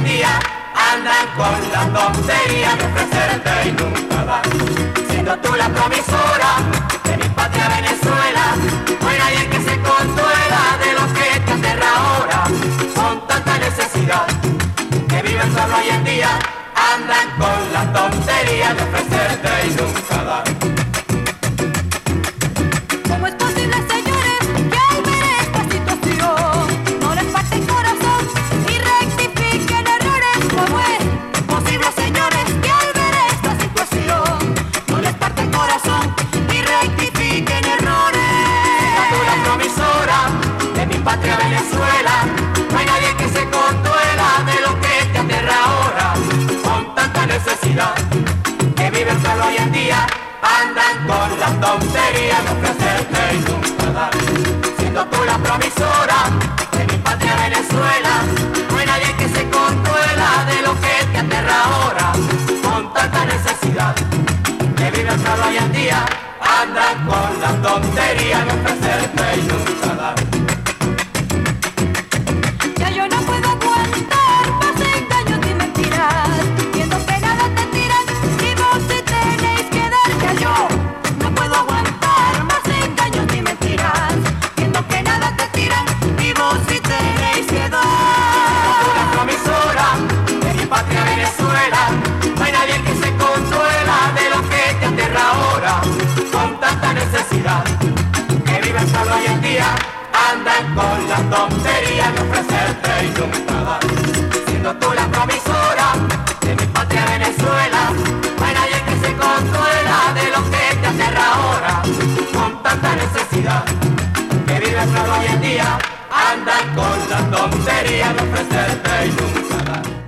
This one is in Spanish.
día andan con la tontería de ofrecerte y nunca dar. Siendo tú la promisora de mi patria Venezuela, no hay nadie que se consuela de lo que te aterra ahora. Con tanta necesidad que viven solo hoy en día, andan con la tontería de ofrecerte y nunca dar. ¿Cómo es posible, señores, que al ver esta situación no les parte el corazón y rectifiquen errores? ¿Cómo es posible, señores, que al ver esta situación no les parte el corazón y rectifiquen errores? Siendo tú la promisora de mi patria Venezuela, no hay nadie que se consuela de lo que te aterra ahora. Con tanta necesidad que viven solo hoy en día, andan con la tontería de ofrecerte y nunca dar. Siendo tú la promisora de mi patria Venezuela, no hay nadie que se consuela de lo que te aterra ahora. Con tanta necesidad que viven solo hoy en día, andan con la tontería de ofrecerte y nunca dar. Ya yo no puedo aguantar más engaños ni mentiras, viendo que nada te tiran y vos sí tenéis que dar. Ya yo no puedo aguantar más engaños ni mentiras, viendo que nada te tiran y vos sí tenéis que dar. Tú la promisora de mi patria Venezuela, no hay nadie que se consuela de lo que te aterra ahora. Con tanta necesidad que viven solo hoy en día, andan con la tontería de ofrecerte y nunca dar. Siendo tú la promisora de mi patria Venezuela, no hay nadie que se consuela de lo que te aterra ahora. Con tanta necesidad que viven solo hoy en día, andan con la tontería de ofrecerte y nunca dar.